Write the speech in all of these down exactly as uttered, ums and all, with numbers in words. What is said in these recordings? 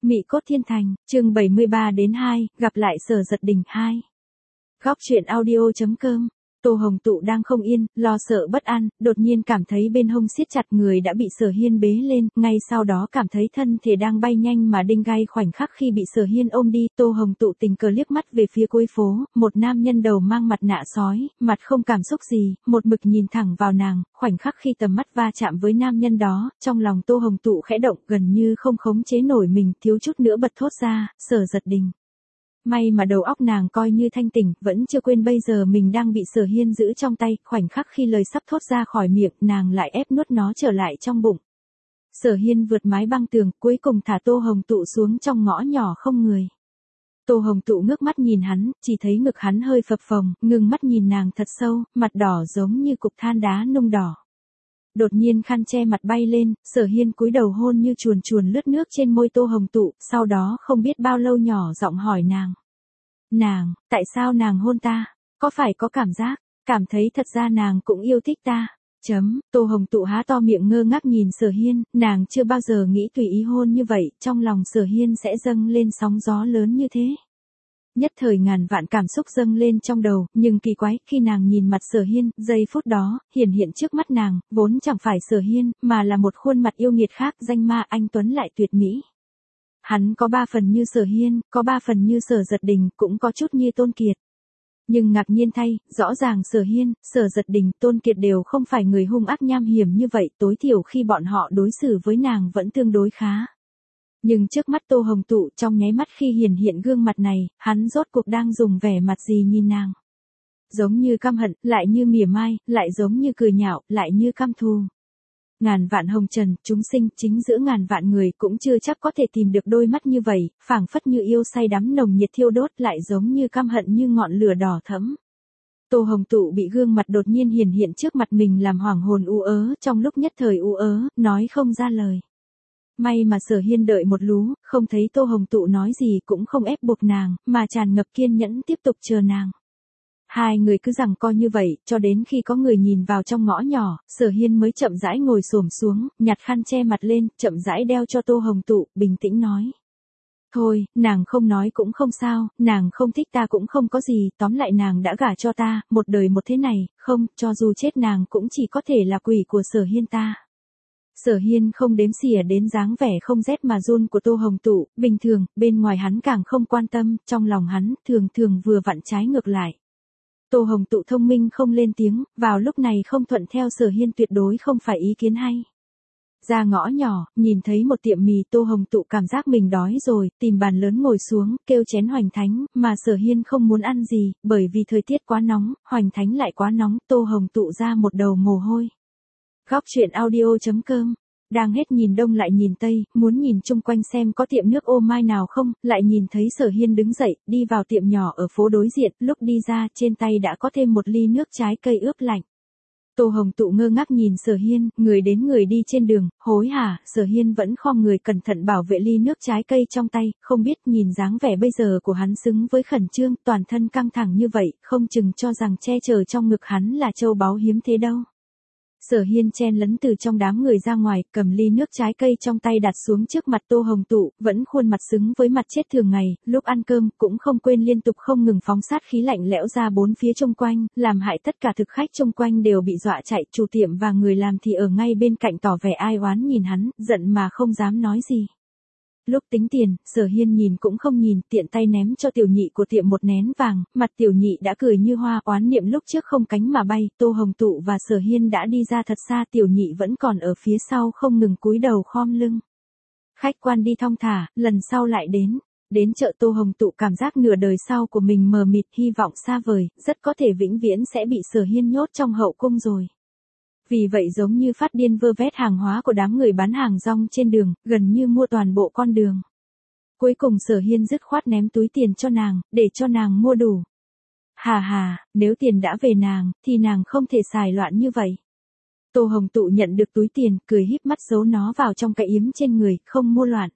Mị cốt thiên thành, chương bảy mươi ba đến hai, gặp lại Sở Giật Đình hai. Góc truyện audio chấm com. Tô Hồng Tụ đang không yên, lo sợ bất an, đột nhiên cảm thấy bên hông siết chặt, người đã bị Sở Hiên bế lên, ngay sau đó cảm thấy thân thể đang bay nhanh mà đinh gai. Khoảnh khắc khi bị Sở Hiên ôm đi, Tô Hồng Tụ tình cờ liếc mắt về phía cuối phố, một nam nhân đầu mang mặt nạ sói, mặt không cảm xúc gì, một mực nhìn thẳng vào nàng. Khoảnh khắc khi tầm mắt va chạm với nam nhân đó, trong lòng Tô Hồng Tụ khẽ động, gần như không khống chế nổi mình, thiếu chút nữa bật thốt ra, Sở Giật Đình. May mà đầu óc nàng coi như thanh tỉnh, vẫn chưa quên bây giờ mình đang bị Sở Hiên giữ trong tay. Khoảnh khắc khi lời sắp thốt ra khỏi miệng, nàng lại ép nuốt nó trở lại trong bụng. Sở Hiên vượt mái băng tường, cuối cùng thả Tô Hồng Tụ xuống trong ngõ nhỏ không người. Tô Hồng Tụ ngước mắt nhìn hắn, chỉ thấy ngực hắn hơi phập phồng, ngừng mắt nhìn nàng thật sâu, mặt đỏ giống như cục than đá nung đỏ. Đột nhiên khăn che mặt bay lên, Sở Hiên cúi đầu hôn như chuồn chuồn lướt nước trên môi Tô Hồng Tụ, sau đó không biết bao lâu nhỏ giọng hỏi nàng. Nàng, tại sao nàng hôn ta? Có phải có cảm giác, cảm thấy thật ra nàng cũng yêu thích ta? Chấm, Tô Hồng Tụ há to miệng ngơ ngác nhìn Sở Hiên, nàng chưa bao giờ nghĩ tùy ý hôn như vậy, trong lòng Sở Hiên sẽ dâng lên sóng gió lớn như thế. Nhất thời ngàn vạn cảm xúc dâng lên trong đầu, nhưng kỳ quái, khi nàng nhìn mặt Sở Hiên, giây phút đó, hiển hiện trước mắt nàng, vốn chẳng phải Sở Hiên, mà là một khuôn mặt yêu nghiệt khác, danh ma anh tuấn lại tuyệt mỹ. Hắn có ba phần như Sở Hiên, có ba phần như Sở Giật Đình, cũng có chút như Tôn Kiệt. Nhưng ngạc nhiên thay, rõ ràng Sở Hiên, Sở Giật Đình, Tôn Kiệt đều không phải người hung ác nham hiểm như vậy, tối thiểu khi bọn họ đối xử với nàng vẫn tương đối khá. Nhưng trước mắt Tô Hồng Tụ, trong nháy mắt khi hiển hiện gương mặt này, hắn rốt cuộc đang dùng vẻ mặt gì nhìn nàng. Giống như căm hận, lại như mỉa mai, lại giống như cười nhạo, lại như căm thù. Ngàn vạn hồng trần, chúng sinh, chính giữa ngàn vạn người cũng chưa chắc có thể tìm được đôi mắt như vậy, phảng phất như yêu say đắm nồng nhiệt thiêu đốt, lại giống như căm hận như ngọn lửa đỏ thẫm. Tô Hồng Tụ bị gương mặt đột nhiên hiển hiện trước mặt mình làm hoảng hồn u ớ, trong lúc nhất thời u ớ, nói không ra lời. May mà Sở Hiên đợi một lú, không thấy Tô Hồng Tụ nói gì, cũng không ép buộc nàng, mà tràn ngập kiên nhẫn tiếp tục chờ nàng. Hai người cứ giằng co như vậy, cho đến khi có người nhìn vào trong ngõ nhỏ, Sở Hiên mới chậm rãi ngồi xổm xuống, nhặt khăn che mặt lên, chậm rãi đeo cho Tô Hồng Tụ, bình tĩnh nói. Thôi, nàng không nói cũng không sao, nàng không thích ta cũng không có gì, tóm lại nàng đã gả cho ta, một đời một thế này, không, cho dù chết nàng cũng chỉ có thể là quỷ của Sở Hiên ta. Sở Hiên không đếm xỉa đến dáng vẻ không rét mà run của Tô Hồng Tụ, bình thường, bên ngoài hắn càng không quan tâm, trong lòng hắn, thường thường vừa vặn trái ngược lại. Tô Hồng Tụ thông minh không lên tiếng, vào lúc này không thuận theo Sở Hiên tuyệt đối không phải ý kiến hay. Ra ngõ nhỏ, nhìn thấy một tiệm mì, Tô Hồng Tụ cảm giác mình đói rồi, tìm bàn lớn ngồi xuống, kêu chén hoành thánh, mà Sở Hiên không muốn ăn gì, bởi vì thời tiết quá nóng, hoành thánh lại quá nóng, Tô Hồng Tụ ra một đầu mồ hôi. Góc truyện audio chấm com. Đang hết nhìn đông lại nhìn tây, muốn nhìn chung quanh xem có tiệm nước ô mai nào không, lại nhìn thấy Sở Hiên đứng dậy, đi vào tiệm nhỏ ở phố đối diện, lúc đi ra, trên tay đã có thêm một ly nước trái cây ướp lạnh. Tô Hồng Tụ ngơ ngác nhìn Sở Hiên, người đến người đi trên đường, hối hả, Sở Hiên vẫn khom người cẩn thận bảo vệ ly nước trái cây trong tay, không biết nhìn dáng vẻ bây giờ của hắn xứng với khẩn trương, toàn thân căng thẳng như vậy, không chừng cho rằng che chở trong ngực hắn là châu báu hiếm thế đâu. Sở Hiên chen lấn từ trong đám người ra ngoài, cầm ly nước trái cây trong tay đặt xuống trước mặt Tô Hồng Tụ, vẫn khuôn mặt xứng với mặt chết thường ngày, lúc ăn cơm cũng không quên liên tục không ngừng phóng sát khí lạnh lẽo ra bốn phía chung quanh, làm hại tất cả thực khách chung quanh đều bị dọa chạy, chủ tiệm và người làm thì ở ngay bên cạnh tỏ vẻ ai oán nhìn hắn, giận mà không dám nói gì. Lúc tính tiền, Sở Hiên nhìn cũng không nhìn, tiện tay ném cho tiểu nhị của tiệm một nén vàng, mặt tiểu nhị đã cười như hoa, oán niệm lúc trước không cánh mà bay, Tô Hồng Tụ và Sở Hiên đã đi ra thật xa, tiểu nhị vẫn còn ở phía sau không ngừng cúi đầu khom lưng. Khách quan đi thong thả, lần sau lại đến. Đến chợ Tô Hồng Tụ cảm giác nửa đời sau của mình mờ mịt, hy vọng xa vời, rất có thể vĩnh viễn sẽ bị Sở Hiên nhốt trong hậu cung rồi. Vì vậy giống như phát điên vơ vét hàng hóa của đám người bán hàng rong trên đường, gần như mua toàn bộ con đường. Cuối cùng Sở Hiên dứt khoát ném túi tiền cho nàng, để cho nàng mua đủ. Hà hà, nếu tiền đã về nàng, thì nàng không thể xài loạn như vậy. Tô Hồng Tụ nhận được túi tiền, cười híp mắt giấu nó vào trong cái yếm trên người, không mua loạn.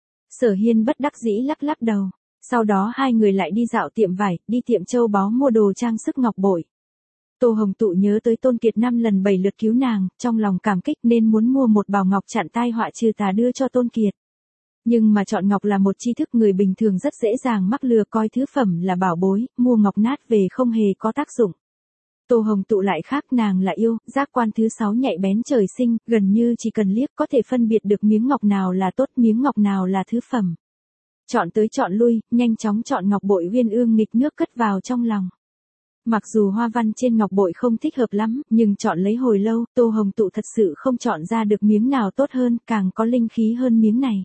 Sở Hiên bất đắc dĩ lắc lắc đầu. Sau đó hai người lại đi dạo tiệm vải, đi tiệm châu báu mua đồ trang sức ngọc bội. Tô Hồng Tụ nhớ tới Tôn Kiệt năm lần bảy lượt cứu nàng, trong lòng cảm kích nên muốn mua một bảo ngọc chặn tai họa trừ tà đưa cho Tôn Kiệt. Nhưng mà chọn ngọc là một tri thức người bình thường rất dễ dàng mắc lừa, coi thứ phẩm là bảo bối, mua ngọc nát về không hề có tác dụng. Tô Hồng Tụ lại khác, nàng là yêu, giác quan thứ sáu nhạy bén trời sinh, gần như chỉ cần liếc có thể phân biệt được miếng ngọc nào là tốt, miếng ngọc nào là thứ phẩm. Chọn tới chọn lui, nhanh chóng chọn ngọc bội uyên ương nghịch nước cất vào trong lòng. Mặc dù hoa văn trên ngọc bội không thích hợp lắm, nhưng chọn lấy hồi lâu, Tô Hồng Tụ thật sự không chọn ra được miếng nào tốt hơn, càng có linh khí hơn miếng này.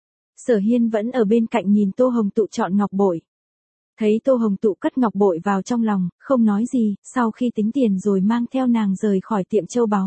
Sở Hiên vẫn ở bên cạnh nhìn Tô Hồng Tụ chọn ngọc bội. Thấy Tô Hồng Tụ cất ngọc bội vào trong lòng, không nói gì, sau khi tính tiền rồi mang theo nàng rời khỏi tiệm châu báu.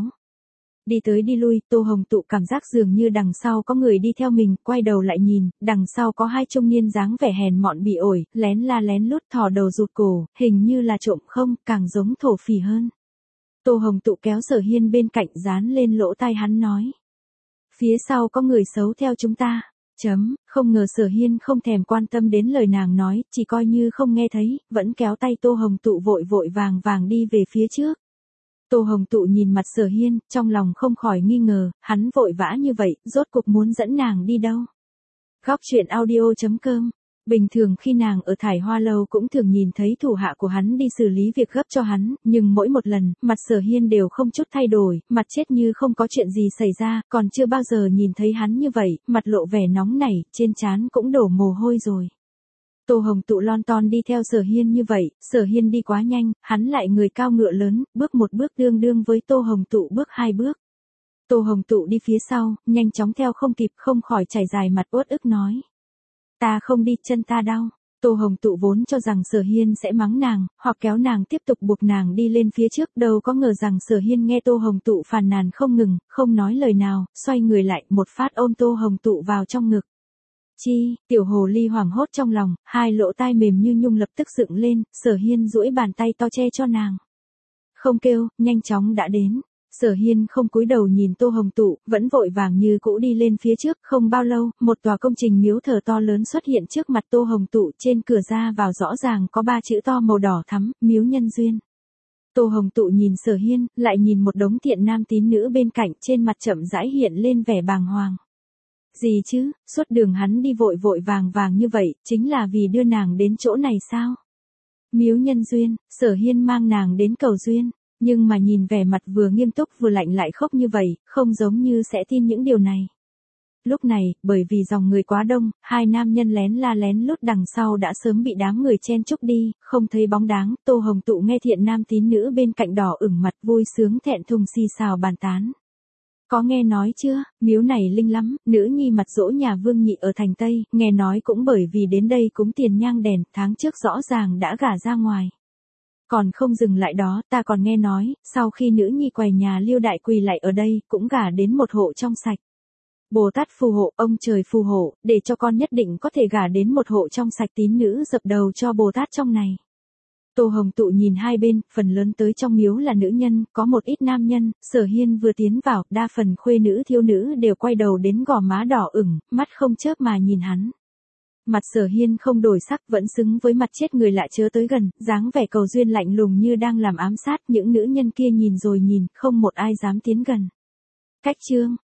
Đi tới đi lui, Tô Hồng Tụ cảm giác dường như đằng sau có người đi theo mình, quay đầu lại nhìn, đằng sau có hai trung niên dáng vẻ hèn mọn bị ổi, lén la lén lút thò đầu rụt cổ, hình như là trộm không, càng giống thổ phỉ hơn. Tô Hồng Tụ kéo Sở Hiên bên cạnh dán lên lỗ tai hắn nói. Phía sau có người xấu theo chúng ta. Chấm, không ngờ Sở Hiên không thèm quan tâm đến lời nàng nói, chỉ coi như không nghe thấy, vẫn kéo tay Tô Hồng Tụ vội vội vàng vàng đi về phía trước. Tô Hồng Tụ nhìn mặt Sở Hiên, trong lòng không khỏi nghi ngờ, hắn vội vã như vậy, rốt cuộc muốn dẫn nàng đi đâu. Góc truyện audio chấm com. Bình thường khi nàng ở Thải Hoa Lâu cũng thường nhìn thấy thủ hạ của hắn đi xử lý việc gấp cho hắn, nhưng mỗi một lần, mặt Sở Hiên đều không chút thay đổi, mặt chết như không có chuyện gì xảy ra, còn chưa bao giờ nhìn thấy hắn như vậy, mặt lộ vẻ nóng nảy, trên trán cũng đổ mồ hôi rồi. Tô Hồng Tụ lon ton đi theo Sở Hiên như vậy, Sở Hiên đi quá nhanh, hắn lại người cao ngựa lớn, bước một bước đương đương với Tô Hồng Tụ bước hai bước. Tô Hồng Tụ đi phía sau, nhanh chóng theo không kịp, không khỏi chảy dài mặt uất ức nói. Ta không đi, chân ta đau. Tô Hồng Tụ vốn cho rằng Sở Hiên sẽ mắng nàng, hoặc kéo nàng tiếp tục buộc nàng đi lên phía trước, đâu có ngờ rằng Sở Hiên nghe Tô Hồng Tụ phàn nàn không ngừng, không nói lời nào, xoay người lại, một phát ôm Tô Hồng Tụ vào trong ngực. Chi, tiểu hồ ly hoảng hốt trong lòng, hai lỗ tai mềm như nhung lập tức dựng lên, Sở Hiên duỗi bàn tay to che cho nàng. Không kêu, nhanh chóng đã đến. Sở Hiên không cúi đầu nhìn Tô Hồng Tụ, vẫn vội vàng như cũ đi lên phía trước, không bao lâu, một tòa công trình miếu thờ to lớn xuất hiện trước mặt Tô Hồng Tụ, trên cửa ra vào rõ ràng có ba chữ to màu đỏ thắm, miếu nhân duyên. Tô Hồng Tụ nhìn Sở Hiên, lại nhìn một đống thiện nam tín nữ bên cạnh, trên mặt chậm rãi hiện lên vẻ bàng hoàng. Gì chứ, suốt đường hắn đi vội vội vàng vàng như vậy, chính là vì đưa nàng đến chỗ này sao? Miếu nhân duyên, Sở Hiên mang nàng đến cầu duyên. Nhưng mà nhìn vẻ mặt vừa nghiêm túc vừa lạnh lại khóc như vậy, không giống như sẽ tin những điều này. Lúc này, bởi vì dòng người quá đông, hai nam nhân lén la lén lút đằng sau đã sớm bị đám người chen chúc đi, không thấy bóng dáng. Tô Hồng Tụ nghe thiện nam tín nữ bên cạnh đỏ ửng mặt vui sướng thẹn thùng xì xào bàn tán. Có nghe nói chưa, miếu này linh lắm, nữ nhi mặt dỗ nhà Vương Nhị ở thành Tây, nghe nói cũng bởi vì đến đây cúng tiền nhang đèn, tháng trước rõ ràng đã gả ra ngoài. Còn không dừng lại đó, ta còn nghe nói, sau khi nữ nhi quầy nhà Liêu Đại quỳ lại ở đây, cũng gả đến một hộ trong sạch. Bồ Tát phù hộ, ông trời phù hộ, để cho con nhất định có thể gả đến một hộ trong sạch, tín nữ dập đầu cho Bồ Tát trong này. Tô Hồng Tụ nhìn hai bên, phần lớn tới trong miếu là nữ nhân, có một ít nam nhân. Sở Hiên vừa tiến vào, đa phần khuê nữ thiếu nữ đều quay đầu đến gò má đỏ ửng, mắt không chớp mà nhìn hắn. Mặt Sở Hiên không đổi sắc, vẫn xứng với mặt chết người lạ chớ tới gần, dáng vẻ cầu duyên lạnh lùng như đang làm ám sát, những nữ nhân kia nhìn rồi nhìn, không một ai dám tiến gần. Cách chương